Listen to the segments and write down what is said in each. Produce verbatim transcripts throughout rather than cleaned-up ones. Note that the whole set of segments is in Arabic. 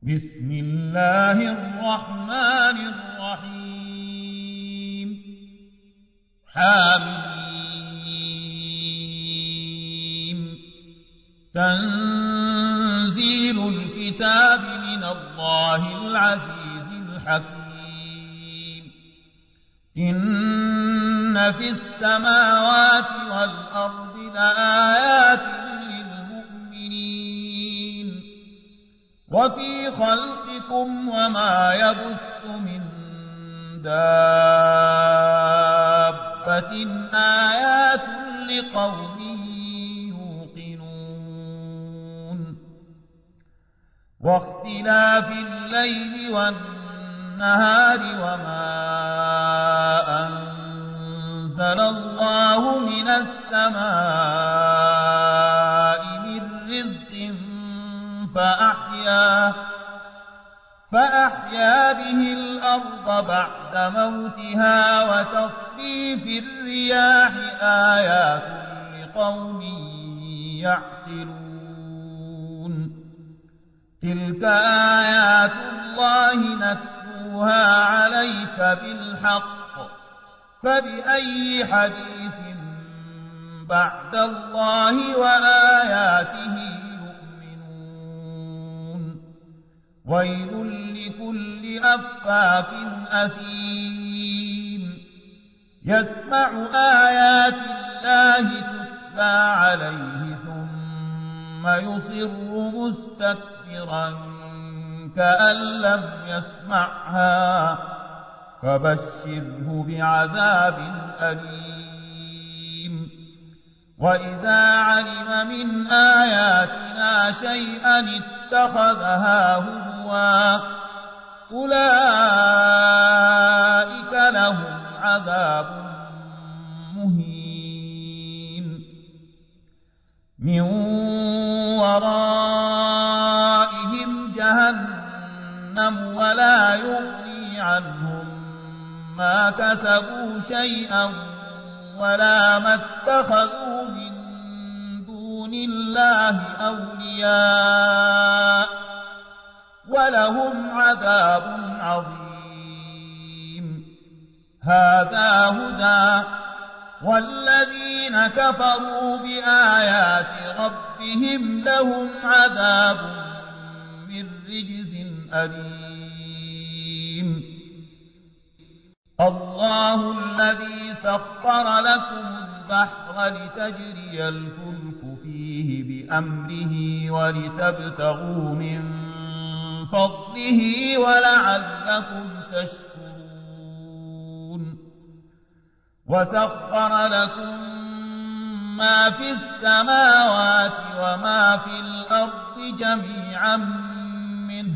بسم الله الرحمن الرحيم حميم تنزيل الكتاب من الله العزيز الحكيم إن في السماوات والأرض لآيات للمؤمنين وفي خلقكم وما يبث من دابة آيات لقوم يوقنون واختلاف الليل والنهار وما أنزل الله من السماء من رزق فأحيا, فأحيا به الأرض بعد موتها وتصريف الرياح آيات لقوم يعقلون تلك آيات الله نتلوها عليك بالحق فبأي حديث بعد الله وآياته ويل لكل أفاك أثيم يسمع آيات الله تتلى عليه ثم يصر مستكبرا كأن لم يسمعها فبشره بعذاب أليم وإذا علم من آياتنا شيئا اتخذها هزوا أولئك لهم عذاب مهين من ورائهم جهنم ولا يغني عنهم ما كسبوا شيئا ولا ما اتخذوا من دون الله أولياء ولهم عذاب عظيم هذا هدى والذين كفروا بآيات ربهم لهم عذاب من رجز أليم الله الذي سخر لكم البحر لتجري الفلك فيه بأمره ولتبتغوا من فضله ولعلكم تشكرون وسخر لكم ما في السماوات وما في الأرض جميعا منه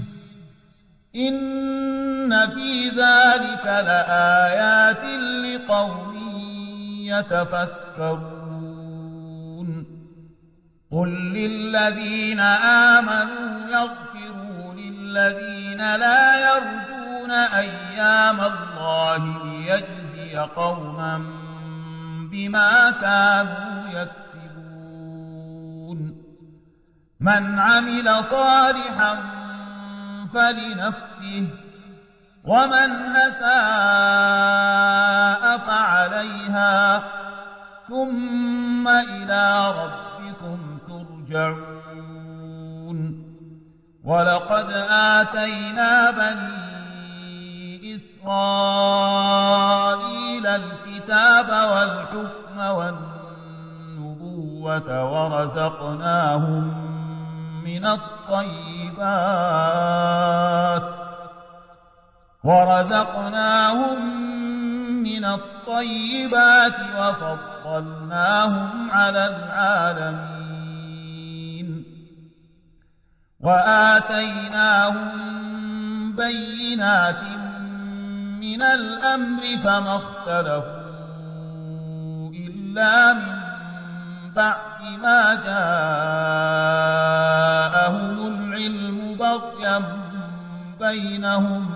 إن في ذلك لآيات لقوم يتفكرون قل للذين آمنوا يغفروا للذين لا يرجون أيام الله ليجزي قوما بما كانوا يكسبون من عمل صالحا فلنفسه ومن أساء فعليها ثم إلى ربكم ترجعون ولقد آتينا بني إسرائيل الكتاب والحكم والنبوة ورزقناهم من الطيبات ورزقناهم من الطيبات وفضلناهم على العالمين وآتيناهم بينات من الأمر فما اختلفوا إلا من بعد ما جاءهم العلم بغيا بينهم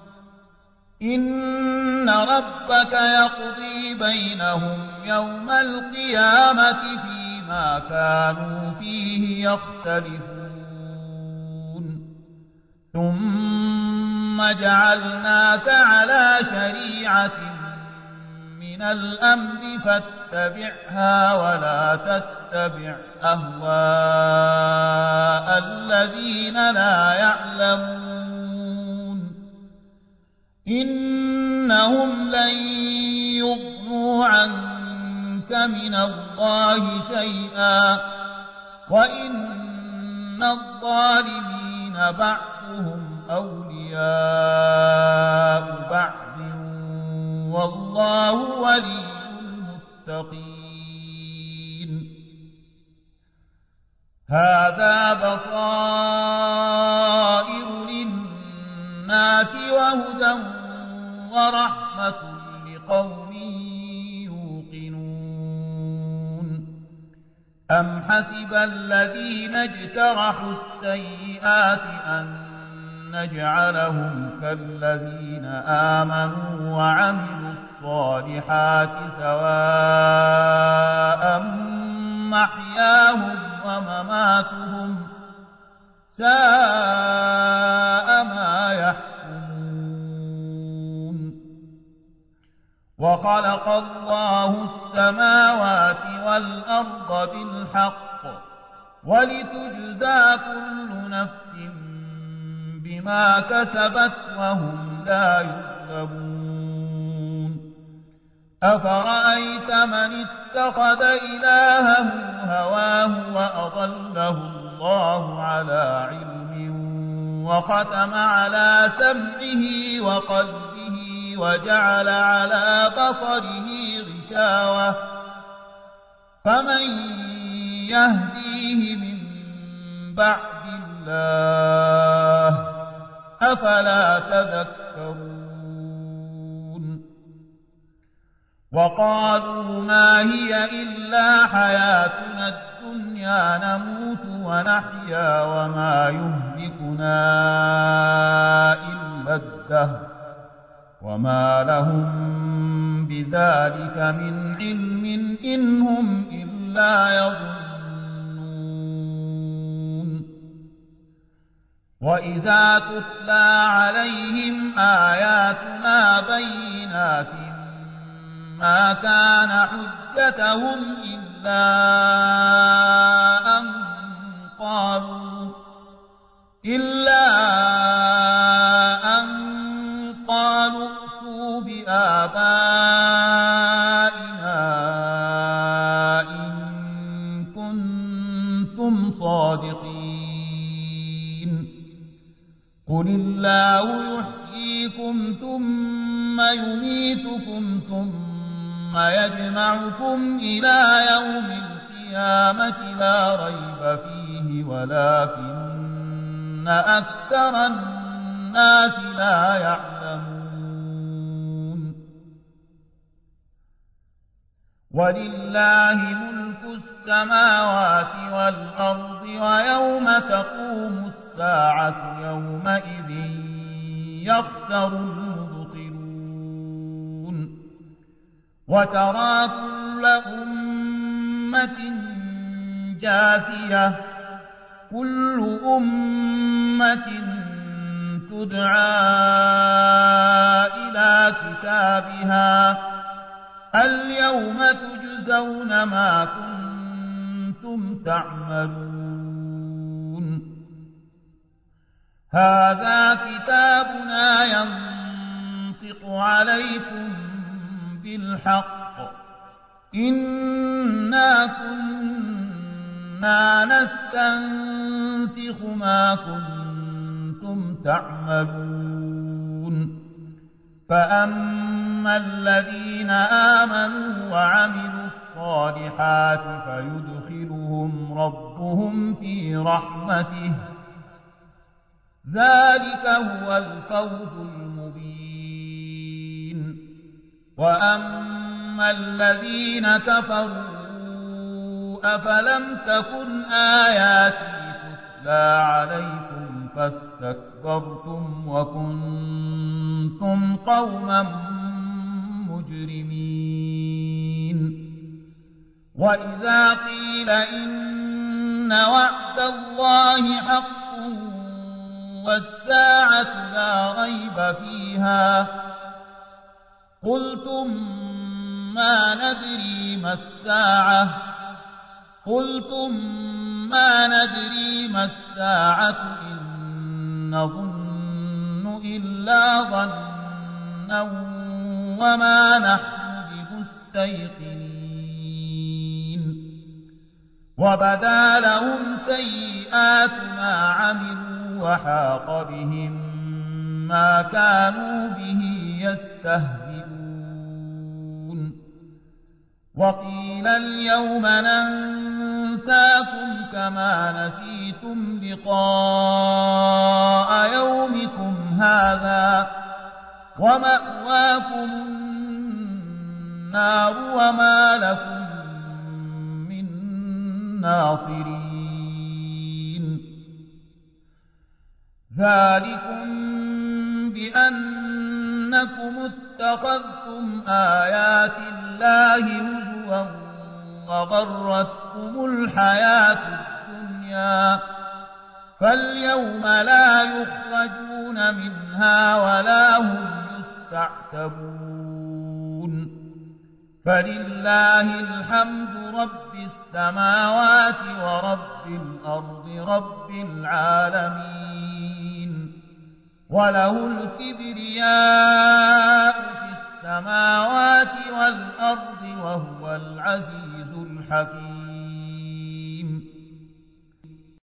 إن ربك يقضي بينهم يوم القيامة فيما كانوا فيه يختلفون ثم ثم جعلناك على شريعة من الأمر فاتبعها ولا تتبع أهواء الذين لا يعلمون إنهم لن يغنوا عنك من الله شيئا وإن الظالمين بعضهم أولياء بعض والله ولي المتقين هذا بصائر للناس وهدى ورحمة لقوم يوقنون أم حسب الذين اجترحوا السيئات أن نجعلهم كالذين آمنوا وعملوا الصالحات سواء محياهم ومماتهم ساء ما يحكمون وخلق الله السماوات والأرض بالحق ولتجزى كل نفس بما كسبت وهم لا يظلمون أفرأيت من اتخذ إلهه هواه وأضله الله على علم وختم على سمعه وقلبه وجعل على بصره غشاوة فمن يهديه من بعد الله أفلا تذكرون وقالوا ما هي إلا حياتنا الدنيا نموت ونحيا وما يهلكنا إلا الدهر وما لهم بذلك من علم إن هم إلا يظنون وإذا تتلى عليهم آياتنا بينات ما كان حجتهم إلا أن قالوا إلا أن قالوا ائتوا بآبائنا إن كنتم صادقين قل الله يحييكم ثم يميتكم ثم يجمعكم إلى يوم القيامة لا ريب فيه ولكن أكثر الناس لا يعلمون ولله ملك السماوات والأرض ويوم تقوم الساعة يومئذ يخسر المبطلون وترى كل أمة جاثية كل أمة تدعى إلى كتابها اليوم تجزون ما كنتم تعملون هذا كتابنا ينطق عليكم بالحق إنا كنا نستنسخ ما كنتم تعملون فأما الذين آمنوا وعملوا الصالحات فيدخلهم ربهم في رحمته ذلك هو الفوز المبين وأما الذين كفروا أفلم تكن آياتي تتلى عليكم فاستكبرتم وكنتم قوما مجرمين وإذا قيل إن وعد الله حق والساعة لا ريب فيها قلتم ما ندري ما الساعة قلتم ما ندري ما الساعة إن نظن إلا ظنا وما نحن بمستيقنين وبدا لهم سيئات ما عملوا وحاق بهم ما كانوا به يستهزئون وقيل اليوم ننساكم كما نسيتم لقاء يومكم هذا ومأواكم النار وما لكم من ناصرين ذلكم بأنكم اتخذتم آيات الله هزوا وغرتكم الحياة الدنيا فاليوم لا يخرجون منها ولا هم يستعتبون فلله الحمد رب السماوات ورب الأرض رب العالمين وله الكبرياء في السماوات والأرض وهو العزيز الحكيم